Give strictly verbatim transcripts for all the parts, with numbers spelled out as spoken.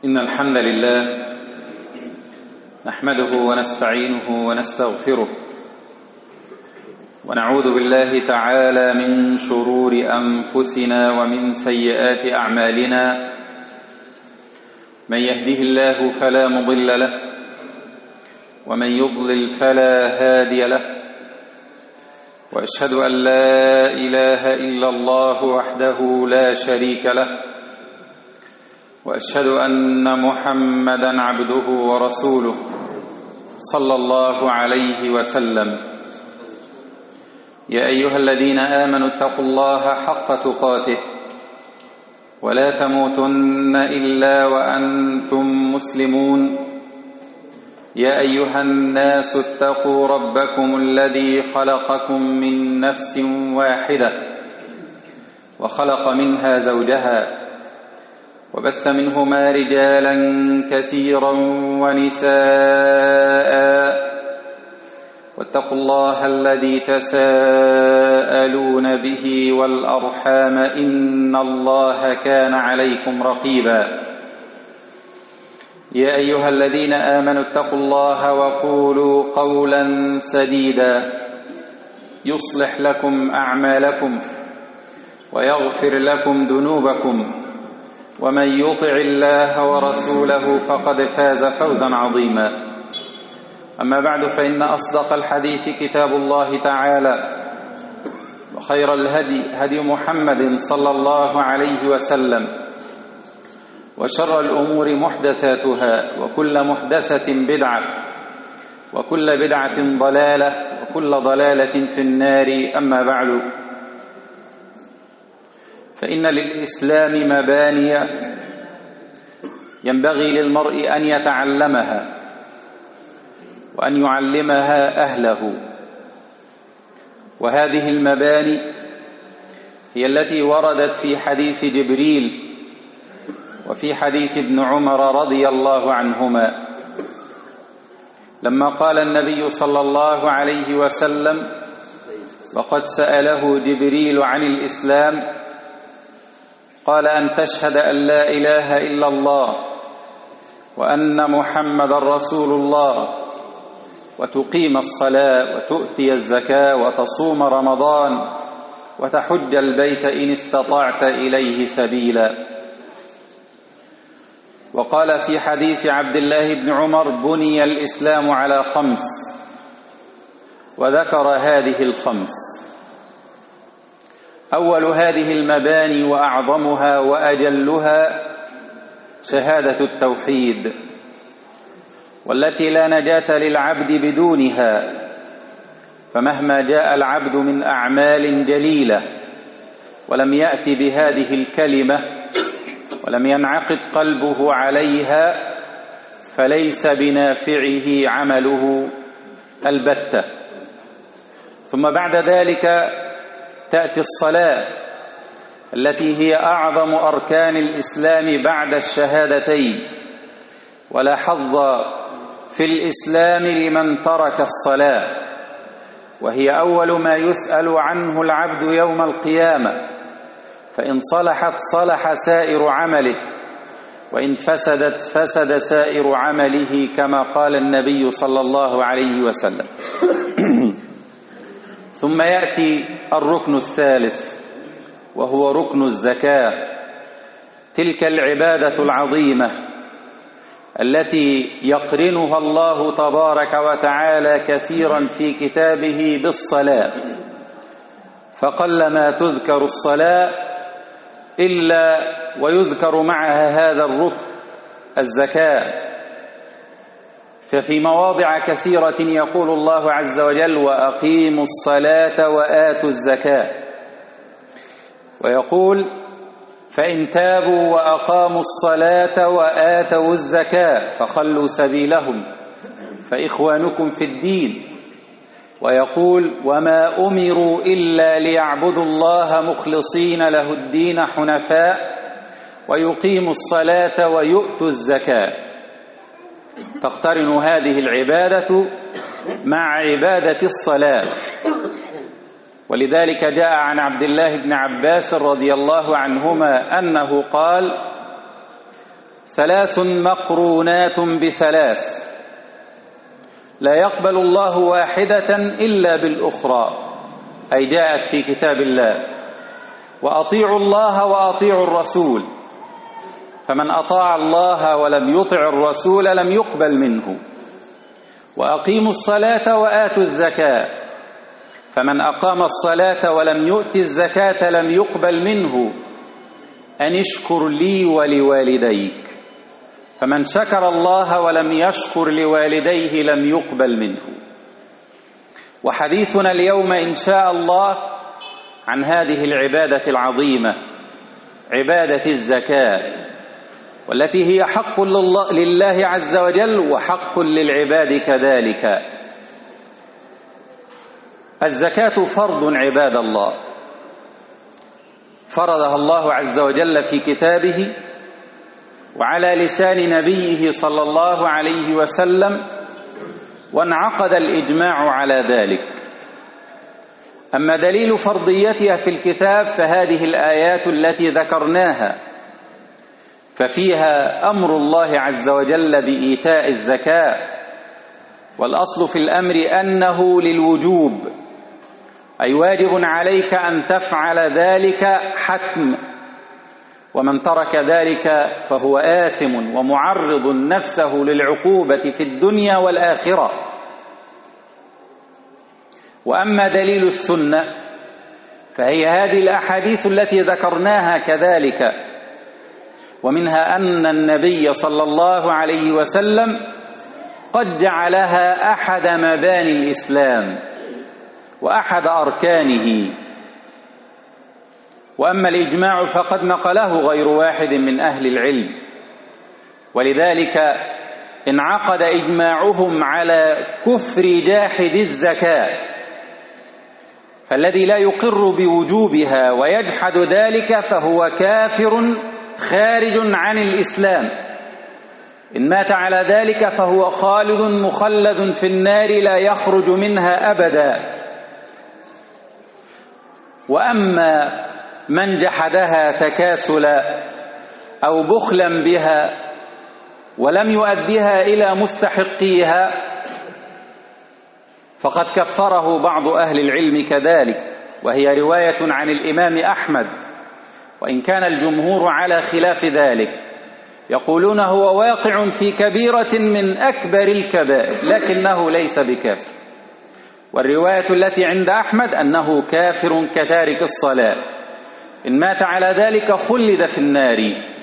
إن الحمد لله نحمده ونستعينه ونستغفره ونعوذ بالله تعالى من شرور أنفسنا ومن سيئات أعمالنا. من يهده الله فلا مضل له ومن يضلل فلا هادي له، وأشهد أن لا إله إلا الله وحده لا شريك له، وأشهد أن محمدًا عبده ورسوله صلى الله عليه وسلم. يا أيها الذين آمنوا اتقوا الله حق تقاته ولا تموتن إلا وأنتم مسلمون. يا أيها الناس اتقوا ربكم الذي خلقكم من نفس واحدة وخلق منها زوجها وبث منهما رجالا كثيرا ونساء، واتقوا الله الذي تساءلون به والأرحام إن الله كان عليكم رقيبا. يا أيها الذين آمنوا اتقوا الله وقولوا قولا سديدا يصلح لكم أعمالكم ويغفر لكم ذنوبكم، ومن يطع الله ورسوله فقد فاز فوزا عظيما. أما بعد، فإن أصدق الحديث كتاب الله تعالى، وخير الهدي هدي محمد صلى الله عليه وسلم، وشر الأمور محدثاتها، وكل محدثة بدعة، وكل بدعة ضلالة، وكل ضلالة في النار. أما بعد، فإن للإسلام مباني ينبغي للمرء أن يتعلمها وأن يعلمها أهله، وهذه المباني هي التي وردت في حديث جبريل وفي حديث ابن عمر رضي الله عنهما، لما قال النبي صلى الله عليه وسلم: وقد سأله جبريل عن الإسلام، قال: أن تشهد أن لا إله إلا الله وأن محمدًا رسول الله، وتقيم الصلاة، وتؤتي الزكاة، وتصوم رمضان، وتحج البيت إن استطعت إليه سبيلا. وقال في حديث عبد الله بن عمر: بني الإسلام على خمس، وذكر هذه الخمس. أول هذه المباني وأعظمها وأجلها شهادة التوحيد، والتي لا نجاة للعبد بدونها، فمهما جاء العبد من أعمال جليلة ولم يأت بهذه الكلمة ولم ينعقد قلبه عليها فليس بنافعه عمله البتة. ثم بعد ذلك تأتي الصلاة، التي هي أعظم أركان الإسلام بعد الشهادتين، ولا حظ في الإسلام لمن ترك الصلاة، وهي أول ما يسأل عنه العبد يوم القيامة، فإن صلحت صلح سائر عمله، وإن فسدت فسد سائر عمله، كما قال النبي صلى الله عليه وسلم. ثم يأتي الركن الثالث، وهو ركن الزكاة، تلك العبادة العظيمة التي يقرنها الله تبارك وتعالى كثيرا في كتابه بالصلاة، فقلما تذكر الصلاة إلا ويذكر معها هذا الركن الزكاة. ففي مواضع كثيرة يقول الله عز وجل: وأقيموا الصلاة وآتوا الزكاة، ويقول: فإن تابوا وأقاموا الصلاة وآتوا الزكاة فخلوا سبيلهم فإخوانكم في الدين. ويقول: وما أمروا إلا ليعبدوا الله مخلصين له الدين حنفاء ويقيموا الصلاة ويؤتوا الزكاة. تقترن هذه العبادة مع عبادة الصلاة. ولذلك جاء عن عبد الله بن عباس رضي الله عنهما أنه قال: ثلاث مقرونات بثلاث لا يقبل الله واحدة إلا بالأخرى، أي جاءت في كتاب الله: وأطيعوا الله وأطيعوا الرسول، فمن أطاع الله ولم يطع الرسول لم يقبل منه. وأقيموا الصلاة وآتوا الزكاة، فمن أقام الصلاة ولم يؤت الزكاة لم يقبل منه. أن اشكر لي ولوالديك، فمن شكر الله ولم يشكر لوالديه لم يقبل منه. وحديثنا اليوم إن شاء الله عن هذه العبادة العظيمة، عبادة الزكاة، والتي هي حق لله عز وجل وحق للعباد كذلك. الزكاة فرض عباد الله، فرضها الله عز وجل في كتابه وعلى لسان نبيه صلى الله عليه وسلم، وانعقد الإجماع على ذلك. أما دليل فرضيتها في الكتاب فهذه الآيات التي ذكرناها، ففيها أمر الله عز وجل بإيتاء الزكاة، والأصل في الأمر أنه للوجوب، أي واجب عليك أن تفعل ذلك حتم، ومن ترك ذلك فهو آثم ومعرض نفسه للعقوبة في الدنيا والآخرة. وأما دليل السنة فهي هذه الأحاديث التي ذكرناها كذلك، ومنها أن النبي صلى الله عليه وسلم قد جعلها أحد مباني الإسلام وأحد أركانه. وأما الإجماع فقد نقله غير واحد من أهل العلم، ولذلك انعقد إجماعهم على كفر جاحد الزكاة، فالذي لا يقر بوجوبها ويجحد ذلك فهو كافر خارج عن الإسلام، إن مات على ذلك فهو خالد مخلد في النار لا يخرج منها أبدا. وأما من جحدها تكاسلا أو بخلا بها ولم يؤدها إلى مستحقيها فقد كفره بعض أهل العلم كذلك، وهي رواية عن الإمام أحمد، وإن كان الجمهور على خلاف ذلك، يقولون هو واقع في كبيرة من أكبر الكبائر لكنه ليس بكافر. والرواية التي عند أحمد أنه كافر كتارك الصلاة، إن مات على ذلك خلد في النار.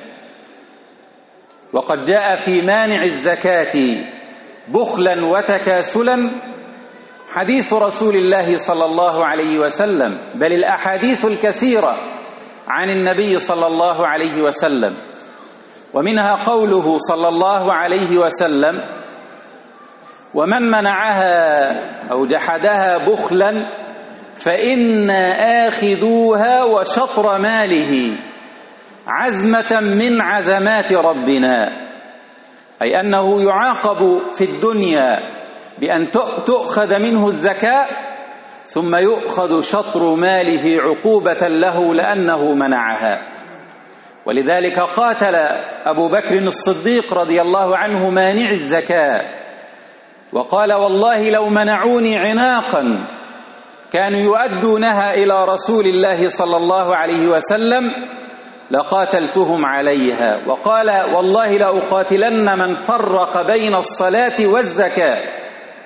وقد جاء في مانع الزكاة بخلا وتكاسلا حديث رسول الله صلى الله عليه وسلم، بل الأحاديث الكثيرة عن النبي صلى الله عليه وسلم، ومنها قوله صلى الله عليه وسلم: ومن منعها أو جحدها بخلا فإنا آخذوها وشطر ماله عزمة من عزمات ربنا، أي أنه يعاقب في الدنيا بأن تؤخذ منه الزكاة ثم يؤخذ شطر ماله عقوبة له لأنه منعها. ولذلك قاتل أبو بكر الصديق رضي الله عنه مانع الزكاة، وقال: والله لو منعوني عناقا كانوا يؤدونها إلى رسول الله صلى الله عليه وسلم لقاتلتهم عليها. وقال: والله لأقاتلن من فرق بين الصلاة والزكاة.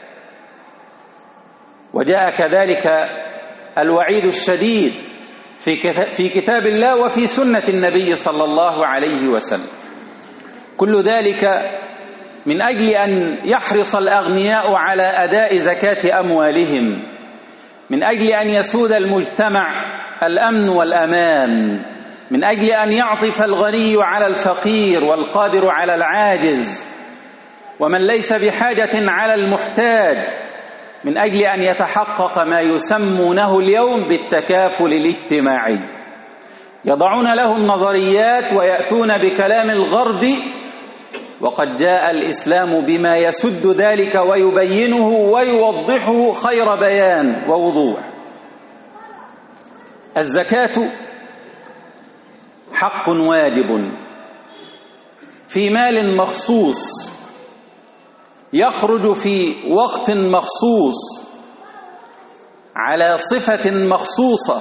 وجاء كذلك الوعيد الشديد في كتاب الله وفي سنة النبي صلى الله عليه وسلم. كل ذلك من أجل أن يحرص الأغنياء على أداء زكاة أموالهم، من أجل أن يسود المجتمع الأمن والأمان، من أجل أن يعطف الغني على الفقير والقادر على العاجز، ومن ليس بحاجة على المحتاج، من أجل أن يتحقق ما يسمونه اليوم بالتكافل الاجتماعي. يضعون له النظريات ويأتون بكلام الغرب، وقد جاء الإسلام بما يسد ذلك ويبينه ويوضحه خير بيان ووضوح. الزكاة حق واجب في مال مخصوص يخرج في وقت مخصوص على صفة مخصوصة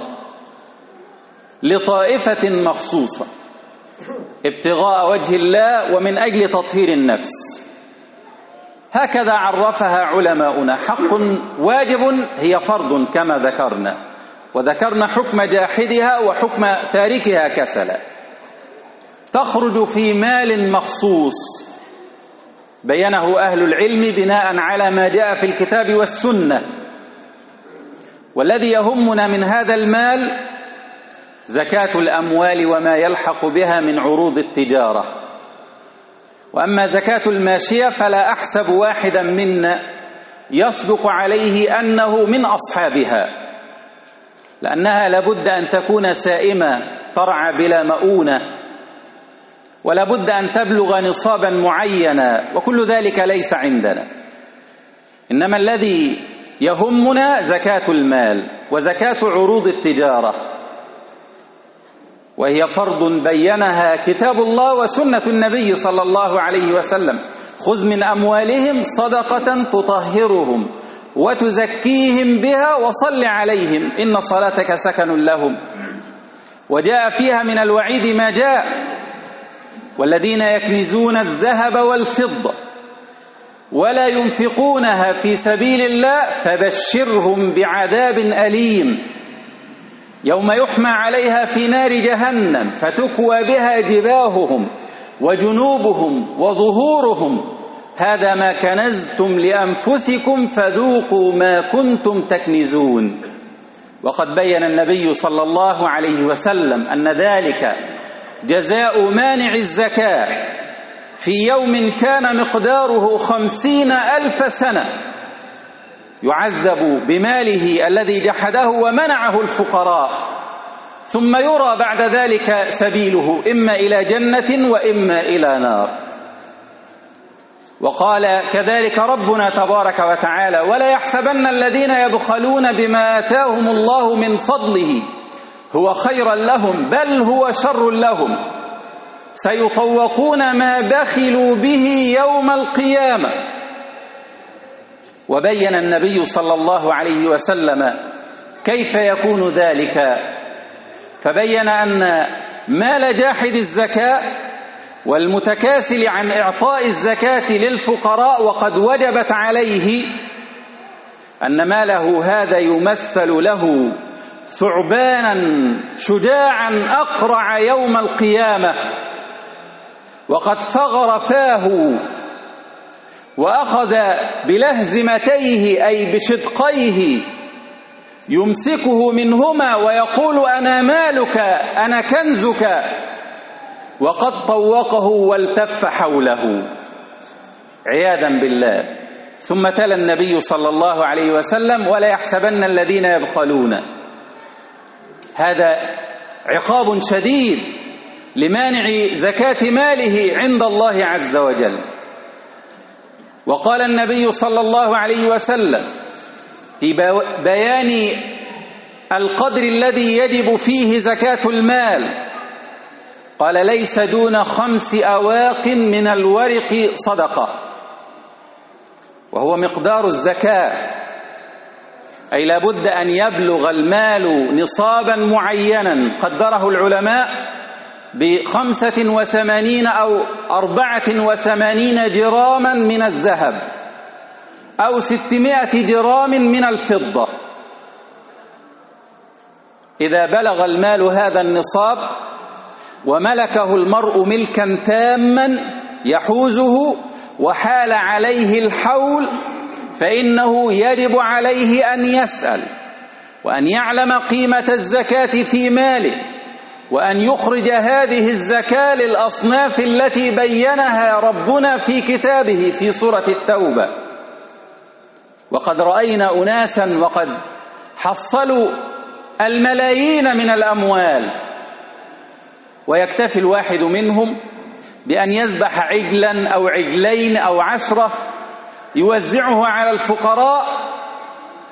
لطائفة مخصوصة ابتغاء وجه الله ومن أجل تطهير النفس، هكذا عرفها علماؤنا. حق واجب هي فرض كما ذكرنا، وذكرنا حكم جاحدها وحكم تاركها كسلا. تخرج في مال مخصوص بينه أهل العلم بناء على ما جاء في الكتاب والسنة. والذي يهمنا من هذا المال زكاة الأموال وما يلحق بها من عروض التجارة. وأما زكاة الماشية فلا أحسب واحدا منا يصدق عليه أنه من أصحابها، لأنها لابد أن تكون سائمة ترعى بلا مؤونة، ولا بد أن تبلغ نصابا معينا، وكل ذلك ليس عندنا. إنما الذي يهمنا زكاة المال وزكاة عروض التجارة، وهي فرض بينها كتاب الله وسنة النبي صلى الله عليه وسلم. خذ من أموالهم صدقة تطهرهم وتزكيهم بها وصل عليهم إن صلاتك سكن لهم. وجاء فيها من الوعيد ما جاء: والذين يكنزون الذهب والفضة ولا ينفقونها في سبيل الله فبشرهم بعذاب أليم يوم يحمى عليها في نار جهنم فتكوى بها جباههم وجنوبهم وظهورهم هذا ما كنزتم لأنفسكم فذوقوا ما كنتم تكنزون. وقد بين النبي صلى الله عليه وسلم أن ذلك جزاء مانع الزكاة في يوم كان مقداره خمسين ألف سنة يعذب بماله الذي جحده ومنعه الفقراء، ثم يرى بعد ذلك سبيله إما إلى جنة وإما إلى نار. وقال كذلك ربنا تبارك وتعالى: ولا يحسبن الذين يبخلون بما آتاهم الله من فضله هو خيرا لهم بل هو شر لهم سيطوقون ما بخلوا به يوم القيامة. وبين النبي صلى الله عليه وسلم كيف يكون ذلك، فبين أن مال جاحد الزكاة والمتكاسل عن إعطاء الزكاة للفقراء وقد وجبت عليه، أن ماله هذا يمثل له ثعبانا شجاعا أقرع يوم القيامة وقد ثغر فاه وأخذ بلهزمتيه أي بشدقيه يمسكه منهما ويقول: أنا مالك أنا كنزك، وقد طوقه والتف حوله عياذا بالله. ثم تلا النبي صلى الله عليه وسلم: ولا يحسبن الذين يبخلون. هذا عقاب شديد لمانع زكاة ماله عند الله عز وجل. وقال النبي صلى الله عليه وسلم في بيان القدر الذي يجب فيه زكاة المال، قال: ليس دون خمس أواق من الورق صدقة، وهو مقدار الزكاة، أي لابد أن يبلغ المال نصابا معينا قدره العلماء بخمسة وثمانين أو أربعة وثمانين جراما من الذهب أو ستمائة جرام من الفضة. إذا بلغ المال هذا النصاب وملكه المرء ملكا تاما يحوزه وحال عليه الحول، فإنه يجب عليه أن يسأل وأن يعلم قيمة الزكاة في ماله، وأن يخرج هذه الزكاة للأصناف التي بينها ربنا في كتابه في سورة التوبة. وقد رأينا أناسا وقد حصلوا الملايين من الأموال، ويكتفي الواحد منهم بأن يذبح عجلا أو عجلين أو عشرة يوزعه على الفقراء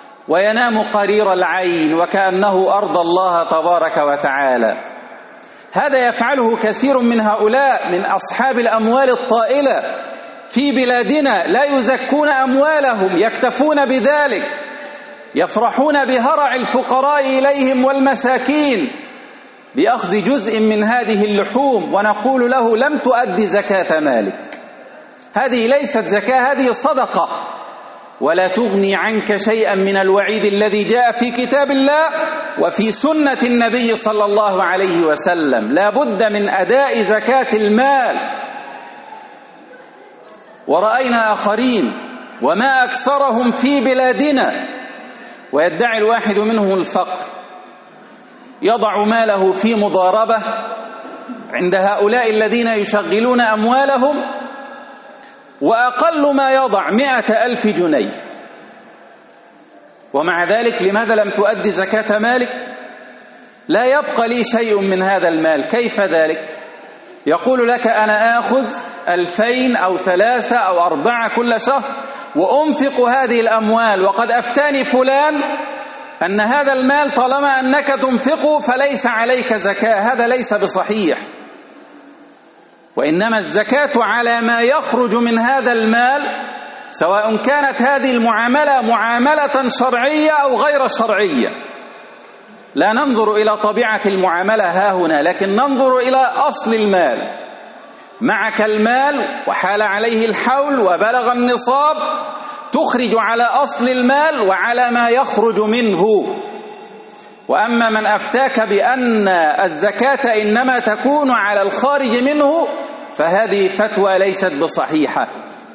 وينام قرير العين وكأنه أرضى الله تبارك وتعالى. هذا يفعله كثير من هؤلاء من أصحاب الأموال الطائلة في بلادنا، لا يزكون أموالهم، يكتفون بذلك، يفرحون بهرع الفقراء إليهم والمساكين بأخذ جزء من هذه اللحوم، ونقول له لم تؤدي زكاة مالك، هذه ليست زكاة، هذه صدقة، ولا تغني عنك شيئا من الوعيد الذي جاء في كتاب الله وفي سنة النبي صلى الله عليه وسلم. لا بد من أداء زكاة المال. ورأينا آخرين وما أكثرهم في بلادنا ويدعي الواحد منهم الفقر، يضع ماله في مضاربة عند هؤلاء الذين يشغلون أموالهم، وأقل ما يضع مئة ألف جنيه، ومع ذلك لماذا لم تؤدي زكاة مالك؟ لا يبقى لي شيء من هذا المال. كيف ذلك؟ يقول لك أنا آخذ ألفين أو ثلاثة أو أربعة كل شهر وأنفق هذه الأموال، وقد أفتاني فلان أن هذا المال طالما أنك تنفقه فليس عليك زكاة. هذا ليس بصحيح، وإنما الزكاة على ما يخرج من هذا المال، سواء كانت هذه المعاملة معاملة شرعية أو غير شرعية. لا ننظر إلى طبيعة المعاملة ها هنا، لكن ننظر إلى أصل المال. معك المال وحال عليه الحول وبلغ النصاب، تخرج على أصل المال وعلى ما يخرج منه. وأما من أفتاك بأن الزكاة إنما تكون على الخارج منه فهذه فتوى ليست بصحيحة.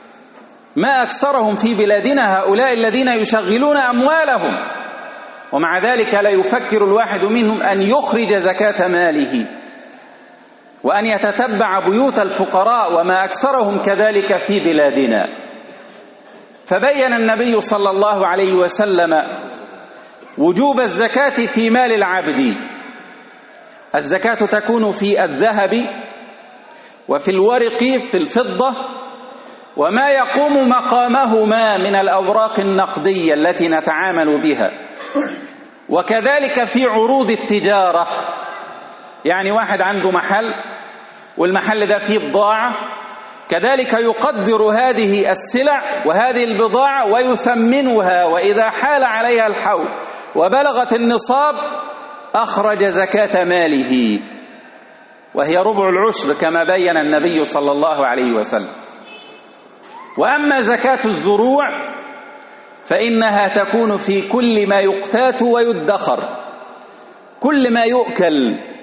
ما أكثرهم في بلادنا هؤلاء الذين يشغلون أموالهم، ومع ذلك لا يفكر الواحد منهم أن يخرج زكاة ماله وأن يتتبع بيوت الفقراء، وما أكثرهم كذلك في بلادنا. فبين النبي صلى الله عليه وسلم وجوب الزكاة في مال العبد. الزكاة تكون في الذهب وفي الورق، في الفضة، وما يقوم مقامهما من الأوراق النقدية التي نتعامل بها، وكذلك في عروض التجارة. يعني واحد عنده محل والمحل ده فيه بضاعة، كذلك يقدر هذه السلع وهذه البضاعة ويثمنها، وإذا حال عليها الحول وبلغت النصاب أخرج زكاة ماله، وهي ربع العشر كما بين النبي صلى الله عليه وسلم. وأما زكاة الزروع فإنها تكون في كل ما يقتات ويدخر، كل ما يؤكل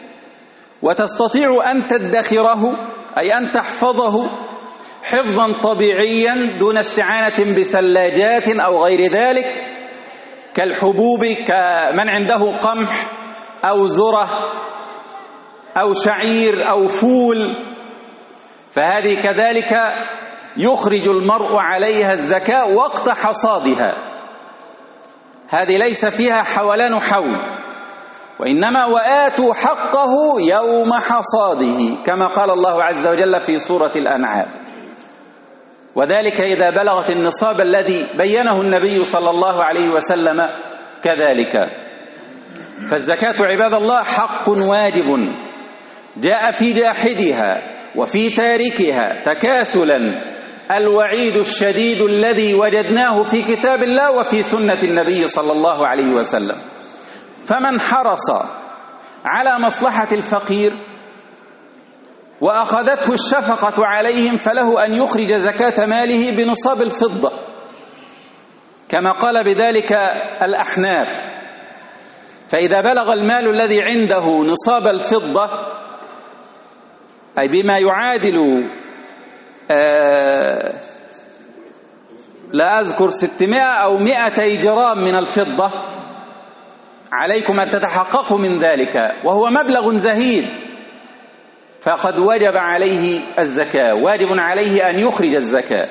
وتستطيع أن تدخره، أي أن تحفظه حفظا طبيعيا دون استعانة بثلاجات أو غير ذلك، كالحبوب، كمن عنده قمح أو ذرة أو شعير أو فول، فهذه كذلك يخرج المرء عليها الزكاة وقت حصادها. هذه ليس فيها حولان حول، وإنما وآتوا حقه يوم حصاده كما قال الله عز وجل في سورة الأنعام، وذلك إذا بلغت النصاب الذي بينه النبي صلى الله عليه وسلم كذلك. فالزكاة عباد الله حق واجب جاء في جاحدها وفي تاركها تكاسلا الوعيد الشديد الذي وجدناه في كتاب الله وفي سنة النبي صلى الله عليه وسلم. فمن حرص على مصلحة الفقير وأخذته الشفقة عليهم فله أن يخرج زكاة ماله بنصاب الفضة كما قال بذلك الأحناف. فإذا بلغ المال الذي عنده نصاب الفضة، أي بما يعادل آه لا أذكر ستمائة أو مائتي جرام من الفضة، عليكم أن تتحققوا من ذلك، وهو مبلغ زهيد، فقد وجب عليه الزكاة، واجب عليه أن يخرج الزكاة.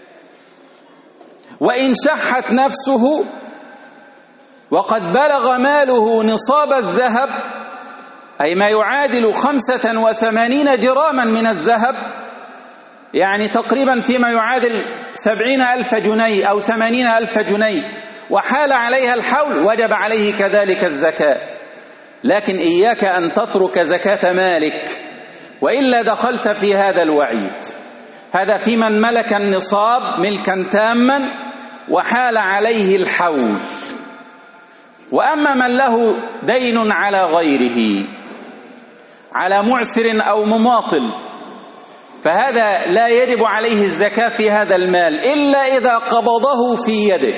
وإن شحت نفسه وقد بلغ ماله نصاب الذهب، أي ما يعادل خمسة وثمانين جراما من الذهب، يعني تقريبا فيما يعادل سبعين ألف جنيه أو ثمانين ألف جنيه، وحال عليها الحول، وجب عليه كذلك الزكاة. لكن إياك أن تترك زكاة مالك، وإلا دخلت في هذا الوعيد. هذا في من ملك النصاب ملكا تاما وحال عليه الحول. وأما من له دين على غيره، على معسر أو مماطل، فهذا لا يجب عليه الزكاة في هذا المال إلا إذا قبضه في يده.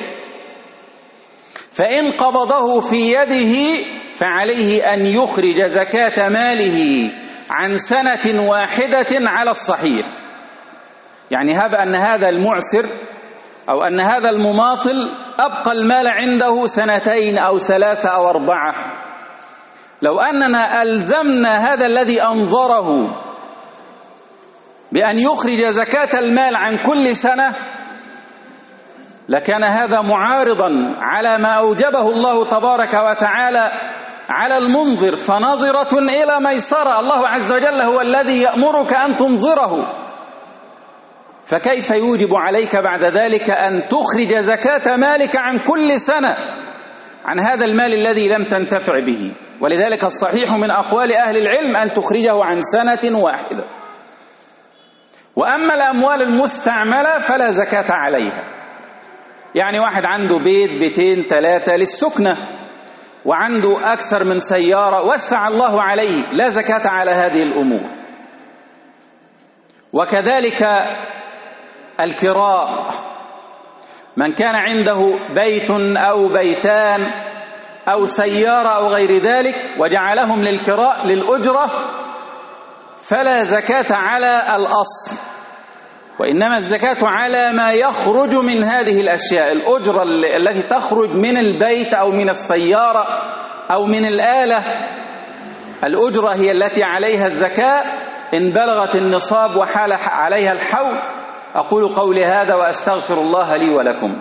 فإن قبضه في يده فعليه أن يخرج زكاة ماله عن سنة واحدة على الصحيح. يعني هب أن هذا المعسر أو أن هذا المماطل أبقى المال عنده سنتين أو ثلاثة أو أربعة، لو أننا ألزمنا هذا الذي أنظره بأن يخرج زكاة المال عن كل سنة لكان هذا معارضا على ما أوجبه الله تبارك وتعالى على المنظر، فنظرة إلى ميسرة. الله عز وجل هو الذي يأمرك أن تنظره، فكيف يوجب عليك بعد ذلك أن تخرج زكاة مالك عن كل سنة عن هذا المال الذي لم تنتفع به؟ ولذلك الصحيح من أقوال أهل العلم أن تخرجه عن سنة واحدة. وأما الأموال المستعملة فلا زكاة عليها. يعني واحد عنده بيت بيتين ثلاثة للسكنة وعنده أكثر من سيارة وسع الله عليه، لا زكاة على هذه الأمور. وكذلك الكراء، من كان عنده بيت أو بيتان أو سيارة أو غير ذلك وجعلهم للكراء للأجرة فلا زكاة على الأصل، وإنما الزكاة على ما يخرج من هذه الأشياء. الأجرة التي تخرج من البيت أو من السيارة أو من الآلة، الأجرة هي التي عليها الزكاة إن بلغت النصاب وحال عليها الحول. أقول قولي هذا وأستغفر الله لي ولكم.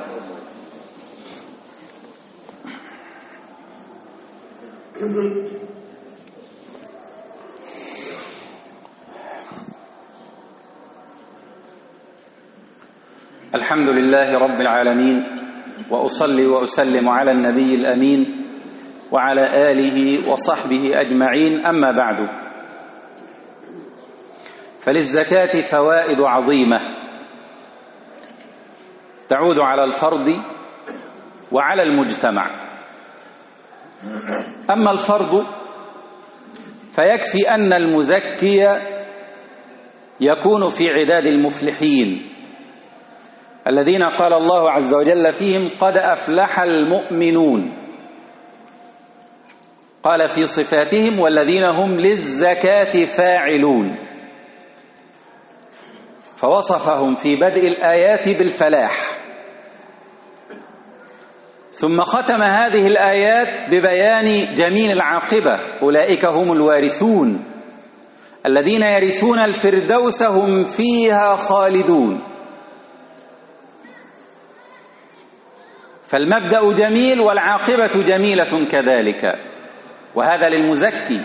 الحمد لله رب العالمين، وأصلي وأسلم على النبي الأمين وعلى آله وصحبه أجمعين. أما بعد، فللزكاة فوائد عظيمة تعود على الفرد وعلى المجتمع. أما الفرد فيكفي أن المزكي يكون في عداد المفلحين الذين قال الله عز وجل فيهم قد أفلح المؤمنون. قال في صفاتهم والذين هم للزكاة فاعلون، فوصفهم في بدء الآيات بالفلاح، ثم ختم هذه الآيات ببيان جميل العاقبة. أولئك هم الوارثون الذين يرثون الفردوس هم فيها خالدون. فالمبدأ جميل والعاقبة جميلة كذلك، وهذا للمزكي.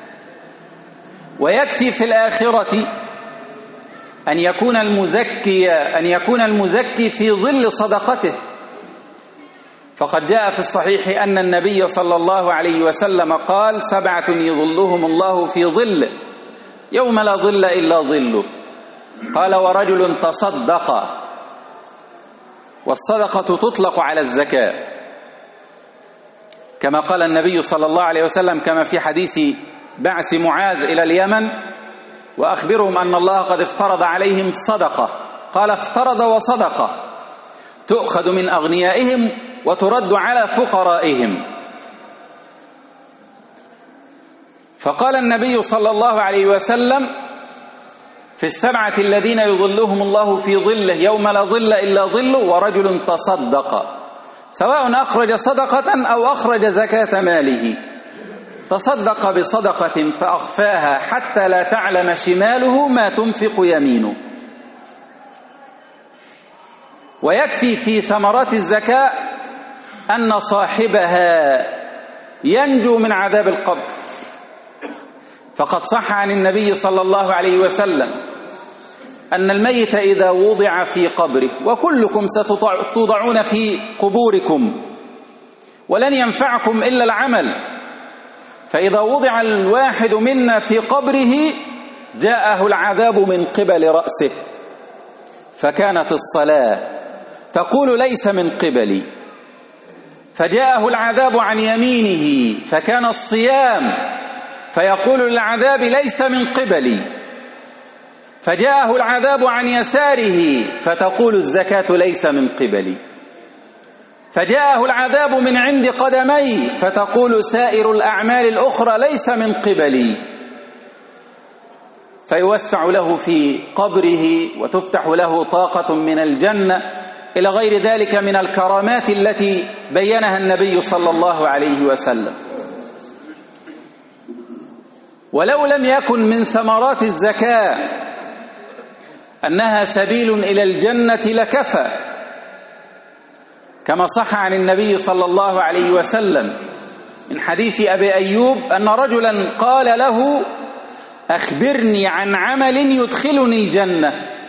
ويكفي في الآخرة أن يكون المزكي أن يكون المزكي في ظل صدقته، فقد جاء في الصحيح أن النبي صلى الله عليه وسلم قال سبعة يظلهم الله في ظله يوم لا ظل إلا ظله. قال ورجل تصدق، والصدقة تطلق على الزكاة كما قال النبي صلى الله عليه وسلم كما في حديث بعث معاذ إلى اليمن وأخبرهم أن الله قد افترض عليهم صدقة. قال افترض وصدقة تؤخذ من أغنيائهم وترد على فقرائهم. فقال النبي صلى الله عليه وسلم في السبعة الذين يظلهم الله في ظله يوم لا ظل إلا ظله ورجل تصدق، سواء أخرج صدقة أو أخرج زكاة ماله، تصدق بصدقة فأخفاها حتى لا تعلم شماله ما تنفق يمينه. ويكفي في ثمرات الزكاة أن صاحبها ينجو من عذاب القبر، فقد صح عن النبي صلى الله عليه وسلم أن الميت إذا وضع في قبره، وكلكم ستوضعون في قبوركم ولن ينفعكم إلا العمل، فإذا وضع الواحد منا في قبره جاءه العذاب من قبل رأسه، فكانت الصلاة تقول ليس من قبلي، فجاءه العذاب عن يمينه فكان الصيام فيقول للعذاب ليس من قبلي، فجاءه العذاب عن يساره فتقول الزكاة ليس من قبلي، فجاءه العذاب من عند قدمي فتقول سائر الأعمال الأخرى ليس من قبلي، فيوسع له في قبره وتفتح له طاقة من الجنة إلى غير ذلك من الكرامات التي بينها النبي صلى الله عليه وسلم. ولو لم يكن من ثمرات الزكاة أنها سبيل إلى الجنة لكفى، كما صح عن النبي صلى الله عليه وسلم من حديث أبي أيوب أن رجلا قال له أخبرني عن عمل يدخلني الجنة،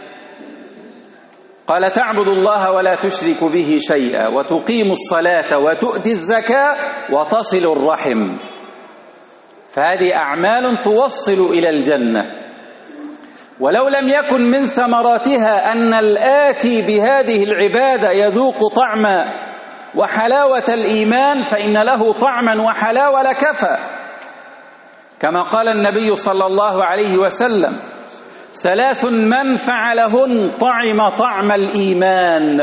قال تعبد الله ولا تشرك به شيئا وتقيم الصلاة وتؤتي الزكاة وتصل الرحم، فهذه أعمال توصل إلى الجنة. ولو لم يكن من ثمراتها أن الآتي بهذه العبادة يذوق طعم وحلاوة الإيمان فإن له طعما وحلاوة لكفى، كما قال النبي صلى الله عليه وسلم ثلاث من فعلهن طعم طعم الإيمان: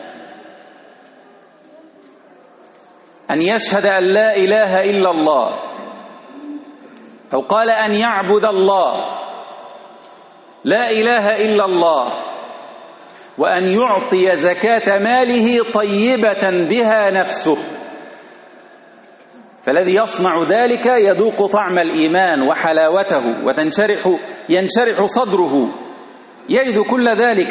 أن يشهد أن لا إله إلا الله، أو قال أن يعبد الله لا إله إلا الله، وأن يعطي زكاة ماله طيبة بها نفسه. فالذي يصنع ذلك يذوق طعم الإيمان وحلاوته وتنشرح ينشرح صدره، يجد كل ذلك.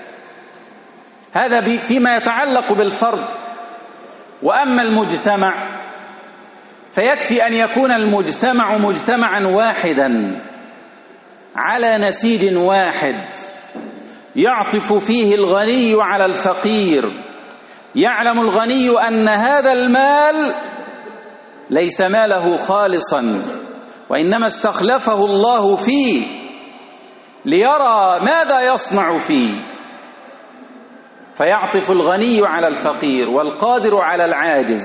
هذا فيما يتعلق بالفرد. وأما المجتمع فيكفي أن يكون المجتمع مجتمعا واحدا على نسيج واحد يعطف فيه الغني على الفقير، يعلم الغني أن هذا المال ليس ماله خالصا وإنما استخلفه الله فيه ليرى ماذا يصنع فيه، فيعطف الغني على الفقير والقادر على العاجز،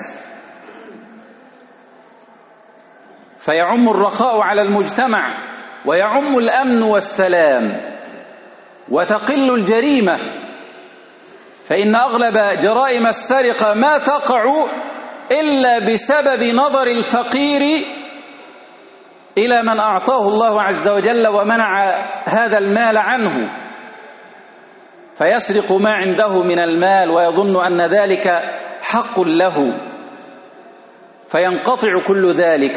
فيعم الرخاء على المجتمع ويعم الأمن والسلام وتقل الجريمة. فإن أغلب جرائم السرقة ما تقع إلا بسبب نظر الفقير إلى من أعطاه الله عز وجل ومنع هذا المال عنه، فيسرق ما عنده من المال ويظن أن ذلك حق له، فينقطع كل ذلك.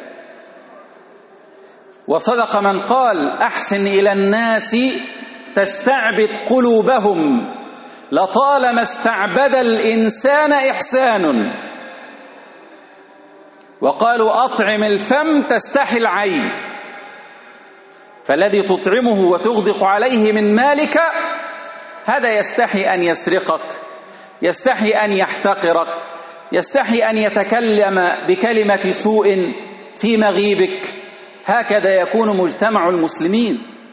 وصدق من قال أحسن إلى الناس تستعبد قلوبهم، لطالما استعبد الإنسان إحسان. وقالوا أطعم الفم تستحي العين، فالذي تطعمه وتغدق عليه من مالك هذا يستحي أن يسرقك، يستحي أن يحتقرك، يستحي أن يتكلم بكلمة سوء في مغيبك. هكذا يكون مجتمع المسلمين.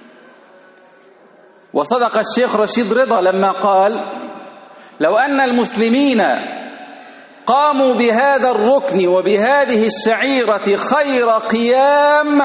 وصدق الشيخ رشيد رضا لما قال لو أن المسلمين قاموا بهذا الركن وبهذه الشعيرة خير قيام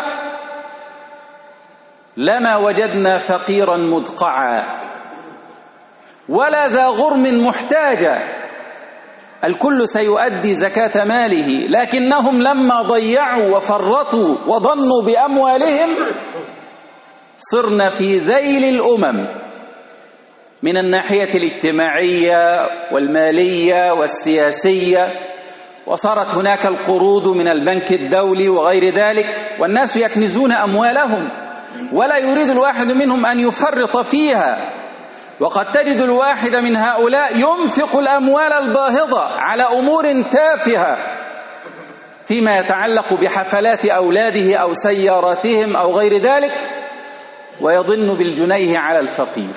لما وجدنا فقيرا مدقعا ولا ذا غرم محتاجا، الكل سيؤدي زكاة ماله، لكنهم لما ضيعوا وفرطوا وظنوا بأموالهم صرنا في ذيل الأمم من الناحية الاجتماعية والمالية والسياسية، وصارت هناك القروض من البنك الدولي وغير ذلك، والناس يكنزون أموالهم ولا يريد الواحد منهم أن يفرط فيها. وقد تجد الواحد من هؤلاء ينفق الأموال الباهظة على أمور تافهة فيما يتعلق بحفلات أولاده أو سياراتهم أو غير ذلك، ويظن بالجنيه على الفقير.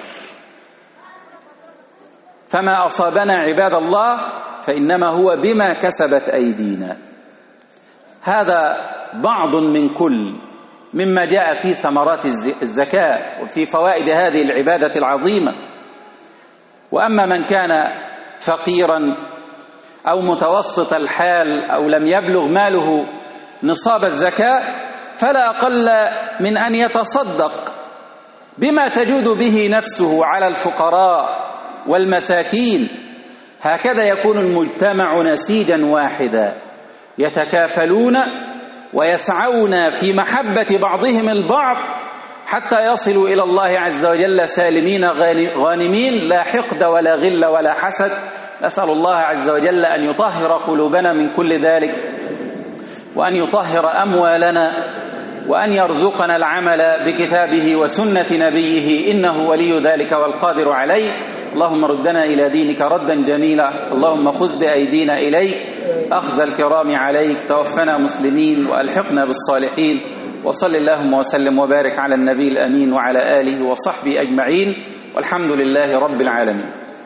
فما أصابنا عباد الله فإنما هو بما كسبت أيدينا. هذا بعض من كل مما جاء في ثمرات الزكاة وفي فوائد هذه العبادة العظيمة. وأما من كان فقيرا أو متوسط الحال أو لم يبلغ ماله نصاب الزكاة فلا أقل من أن يتصدق بما تجود به نفسه على الفقراء والمساكين. هكذا يكون المجتمع نسيجا واحدا يتكافلون ويسعون في محبة بعضهم البعض حتى يصلوا إلى الله عز وجل سالمين غانمين، لا حقد ولا غل ولا حسد. نسأل الله عز وجل أن يطهر قلوبنا من كل ذلك، وأن يطهر أموالنا، وأن يرزقنا العمل بكتابه وسنة نبيه، إنه ولي ذلك والقادر عليه. اللهم ردنا إلى دينك ردا جميلا، اللهم خذ بأيدينا إليك أخذ الكرام عليك، توفنا مسلمين وألحقنا بالصالحين. وصل اللهم وسلم وبارك على النبي الأمين وعلى آله وصحبه أجمعين، والحمد لله رب العالمين.